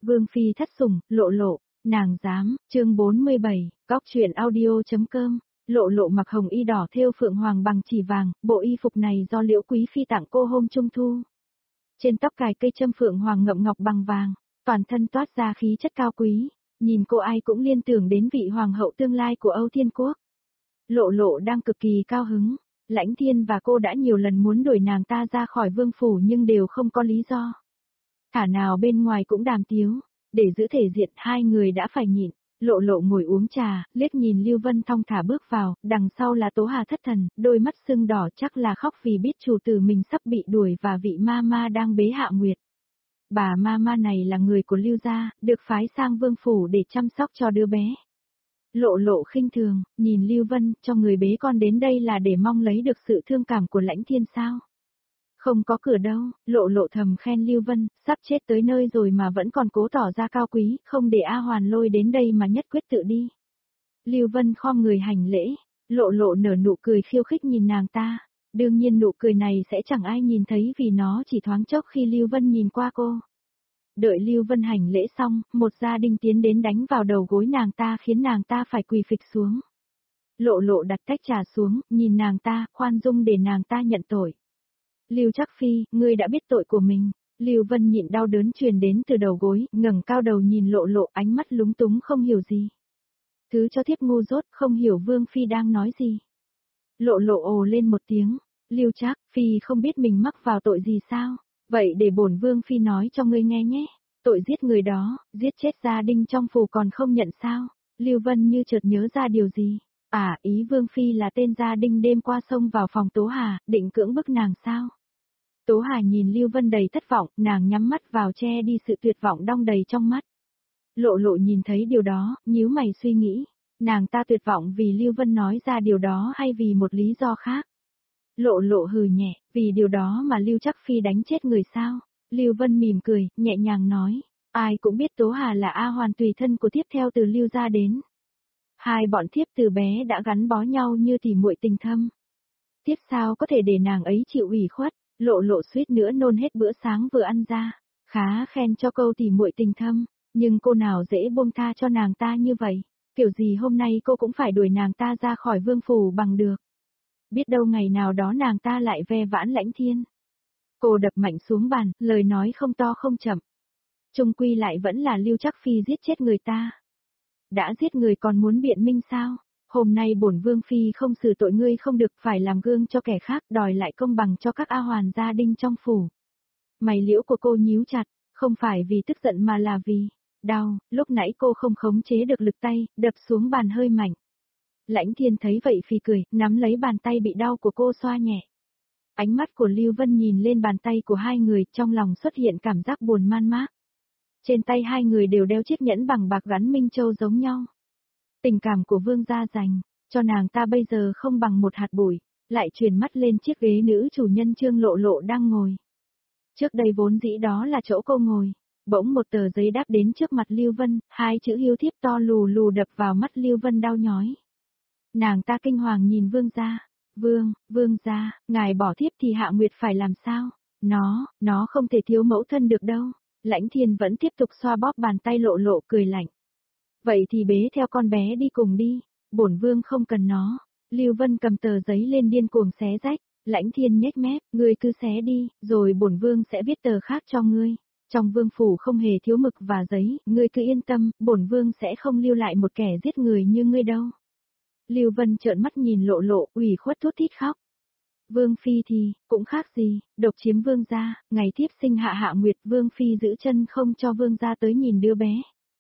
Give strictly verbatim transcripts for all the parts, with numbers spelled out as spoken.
Vương phi thất sủng, Lộ Lộ, nàng dám, chương bốn mươi bảy, góc truyện audio.com. Lộ Lộ mặc hồng y đỏ thêu phượng hoàng bằng chỉ vàng, bộ y phục này do Liễu Quý phi tặng cô hôm trung thu. Trên tóc cài cây châm phượng hoàng ngậm ngọc bằng vàng, toàn thân toát ra khí chất cao quý, nhìn cô ai cũng liên tưởng đến vị hoàng hậu tương lai của Âu Thiên Quốc. Lộ Lộ đang cực kỳ cao hứng, Lãnh Thiên và cô đã nhiều lần muốn đuổi nàng ta ra khỏi vương phủ nhưng đều không có lý do. Thả nào bên ngoài cũng đàm tiếu, để giữ thể diện hai người đã phải nhịn. Lộ Lộ ngồi uống trà, liếc nhìn Lưu Vân thong thả bước vào, đằng sau là Tố Hà thất thần, đôi mắt sưng đỏ chắc là khóc vì biết chủ tử mình sắp bị đuổi và vị ma ma đang bế Hạ Nguyệt. Bà ma ma này là người của Lưu gia, được phái sang vương phủ để chăm sóc cho đứa bé. Lộ Lộ khinh thường, nhìn Lưu Vân, cho người bế con đến đây là để mong lấy được sự thương cảm của Lãnh Thiên sao? Không có cửa đâu, Lộ Lộ thầm khen Lưu Vân, sắp chết tới nơi rồi mà vẫn còn cố tỏ ra cao quý, không để A Hoàn lôi đến đây mà nhất quyết tự đi. Lưu Vân khom người hành lễ, Lộ Lộ nở nụ cười khiêu khích nhìn nàng ta, đương nhiên nụ cười này sẽ chẳng ai nhìn thấy vì nó chỉ thoáng chốc khi Lưu Vân nhìn qua cô. Đợi Lưu Vân hành lễ xong, một gia đình tiến đến đánh vào đầu gối nàng ta khiến nàng ta phải quỳ phịch xuống. Lộ Lộ đặt tách trà xuống, nhìn nàng ta, khoan dung để nàng ta nhận tội. Lưu Trác Phi, ngươi đã biết tội của mình. Lưu Vân nhịn đau đớn truyền đến từ đầu gối, ngẩng cao đầu nhìn Lộ Lộ, ánh mắt lúng túng không hiểu gì. Thứ cho thiếp ngu dốt, không hiểu Vương Phi đang nói gì. Lộ Lộ ồ lên một tiếng, Lưu Trác Phi không biết mình mắc vào tội gì sao? Vậy để bổn Vương Phi nói cho ngươi nghe nhé. Tội giết người đó, giết chết gia đình trong phủ còn không nhận sao? Lưu Vân như chợt nhớ ra điều gì. À, ý Vương Phi là tên gia đình đêm qua xông vào phòng Tố Hà, định cưỡng bức nàng sao? Tố Hà nhìn Lưu Vân đầy thất vọng, nàng nhắm mắt vào che đi sự tuyệt vọng đong đầy trong mắt. Lộ Lộ nhìn thấy điều đó, nhíu mày suy nghĩ, nàng ta tuyệt vọng vì Lưu Vân nói ra điều đó hay vì một lý do khác. Lộ Lộ hừ nhẹ, vì điều đó mà Lưu Trác Phi đánh chết người sao? Lưu Vân mỉm cười, nhẹ nhàng nói, ai cũng biết Tố Hà là A Hoàn tùy thân của thiếp theo từ Lưu gia đến. Hai bọn thiếp từ bé đã gắn bó nhau như tỉ muội tình thâm. Thiếp sao có thể để nàng ấy chịu ủy khuất? Lộ Lộ suýt nữa nôn hết bữa sáng vừa ăn ra, khá khen cho câu tỉ muội tình thâm, nhưng cô nào dễ buông tha cho nàng ta như vậy, kiểu gì hôm nay cô cũng phải đuổi nàng ta ra khỏi vương phủ bằng được. Biết đâu ngày nào đó nàng ta lại ve vãn Lãnh Thiên. Cô đập mạnh xuống bàn, lời nói không to không chậm. Chung quy lại vẫn là Lưu Trác Phi giết chết người ta. Đã giết người còn muốn biện minh sao? Hôm nay bổn Vương Phi không xử tội ngươi không được phải làm gương cho kẻ khác đòi lại công bằng cho các A Hoàn gia đình trong phủ. Mày liễu của cô nhíu chặt, không phải vì tức giận mà là vì đau, lúc nãy cô không khống chế được lực tay, đập xuống bàn hơi mạnh. Lãnh Thiên thấy vậy phì cười, nắm lấy bàn tay bị đau của cô xoa nhẹ. Ánh mắt của Lưu Vân nhìn lên bàn tay của hai người, trong lòng xuất hiện cảm giác buồn man mác. Trên tay hai người đều đeo chiếc nhẫn bằng bạc gắn minh châu giống nhau. Tình cảm của Vương gia dành cho nàng ta bây giờ không bằng một hạt bụi, lại chuyển mắt lên chiếc ghế nữ chủ nhân Trương Lộ Lộ đang ngồi. Trước đây vốn dĩ đó là chỗ cô ngồi, bỗng một tờ giấy đáp đến trước mặt Lưu Vân, hai chữ hiếu thiếp to lù lù đập vào mắt Lưu Vân đau nhói. Nàng ta kinh hoàng nhìn Vương gia, Vương, Vương gia, ngài bỏ thiếp thì Hạ Nguyệt phải làm sao? Nó, nó không thể thiếu mẫu thân được đâu. Lãnh Thiên vẫn tiếp tục xoa bóp bàn tay Lộ Lộ cười lạnh. Vậy thì bế theo con bé đi cùng đi, bổn Vương không cần nó. Lưu Vân cầm tờ giấy lên điên cuồng xé rách, Lãnh Thiên nhếch mép, ngươi cứ xé đi, rồi bổn Vương sẽ viết tờ khác cho ngươi. Trong vương phủ không hề thiếu mực và giấy, ngươi cứ yên tâm, bổn Vương sẽ không lưu lại một kẻ giết người như ngươi đâu. Lưu Vân trợn mắt nhìn Lộ Lộ, ủy khuất thút thít khóc. Vương Phi thì, cũng khác gì, độc chiếm Vương gia, ngày thiếp sinh hạ Hạ Nguyệt, Vương Phi giữ chân không cho Vương gia tới nhìn đứa bé.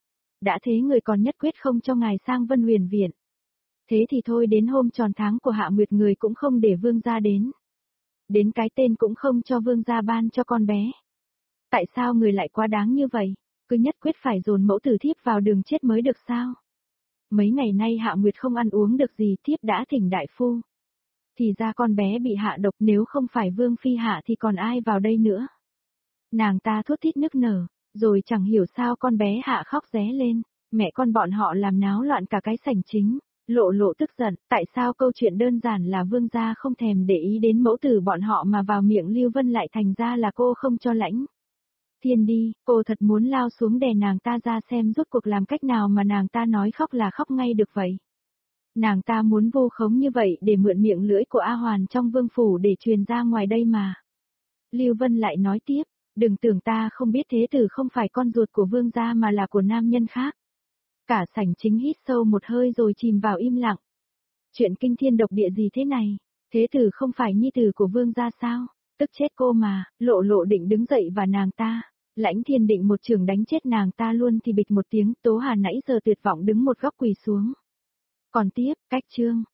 Đã thế người còn nhất quyết không cho ngài sang Vân Huyền Viện. Thế thì thôi đến hôm tròn tháng của Hạ Nguyệt người cũng không để Vương gia đến. Đến cái tên cũng không cho Vương gia ban cho con bé. Tại sao người lại quá đáng như vậy, cứ nhất quyết phải dồn mẫu tử thiếp vào đường chết mới được sao? Mấy ngày nay Hạ Nguyệt không ăn uống được gì, thiếp đã thỉnh đại phu. Thì ra con bé bị hạ độc, nếu không phải Vương Phi hạ thì còn ai vào đây nữa. Nàng ta thút thít nức nở, rồi chẳng hiểu sao con bé hạ khóc ré lên, mẹ con bọn họ làm náo loạn cả cái sảnh chính. Lộ Lộ tức giận, tại sao câu chuyện đơn giản là Vương gia không thèm để ý đến mẫu tử bọn họ mà vào miệng Lưu Vân lại thành ra là cô không cho lãnh Tiên đi, cô thật muốn lao xuống đè nàng ta ra xem rốt cuộc làm cách nào mà nàng ta nói khóc là khóc ngay được vậy. Nàng ta muốn vô khống như vậy để mượn miệng lưỡi của A Hoàn trong vương phủ để truyền ra ngoài đây mà. Lưu Vân lại nói tiếp, đừng tưởng ta không biết thế tử không phải con ruột của vương gia mà là của nam nhân khác. Cả sảnh chính hít sâu một hơi rồi chìm vào im lặng. Chuyện kinh thiên độc địa gì thế này, thế tử không phải nhi tử của vương gia sao, tức chết cô mà, Lộ Lộ định đứng dậy và nàng ta. Lãnh Thiên định một trường đánh chết nàng ta luôn thì bịch một tiếng, Tố Hà nãy giờ tuyệt vọng đứng một góc quỳ xuống. Còn tiếp, cách chương.